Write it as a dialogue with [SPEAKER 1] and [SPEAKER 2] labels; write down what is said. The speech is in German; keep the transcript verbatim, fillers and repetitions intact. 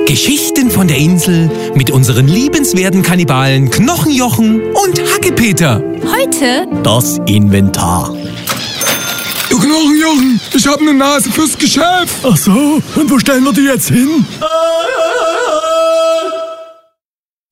[SPEAKER 1] Geschichten von der Insel mit unseren liebenswerten Kannibalen Knochenjochen und Hackepeter.
[SPEAKER 2] Heute
[SPEAKER 3] das Inventar.
[SPEAKER 4] Du Knochenjochen, ich hab ne Nase fürs Geschäft.
[SPEAKER 3] Ach so, und wo stellen wir die jetzt hin?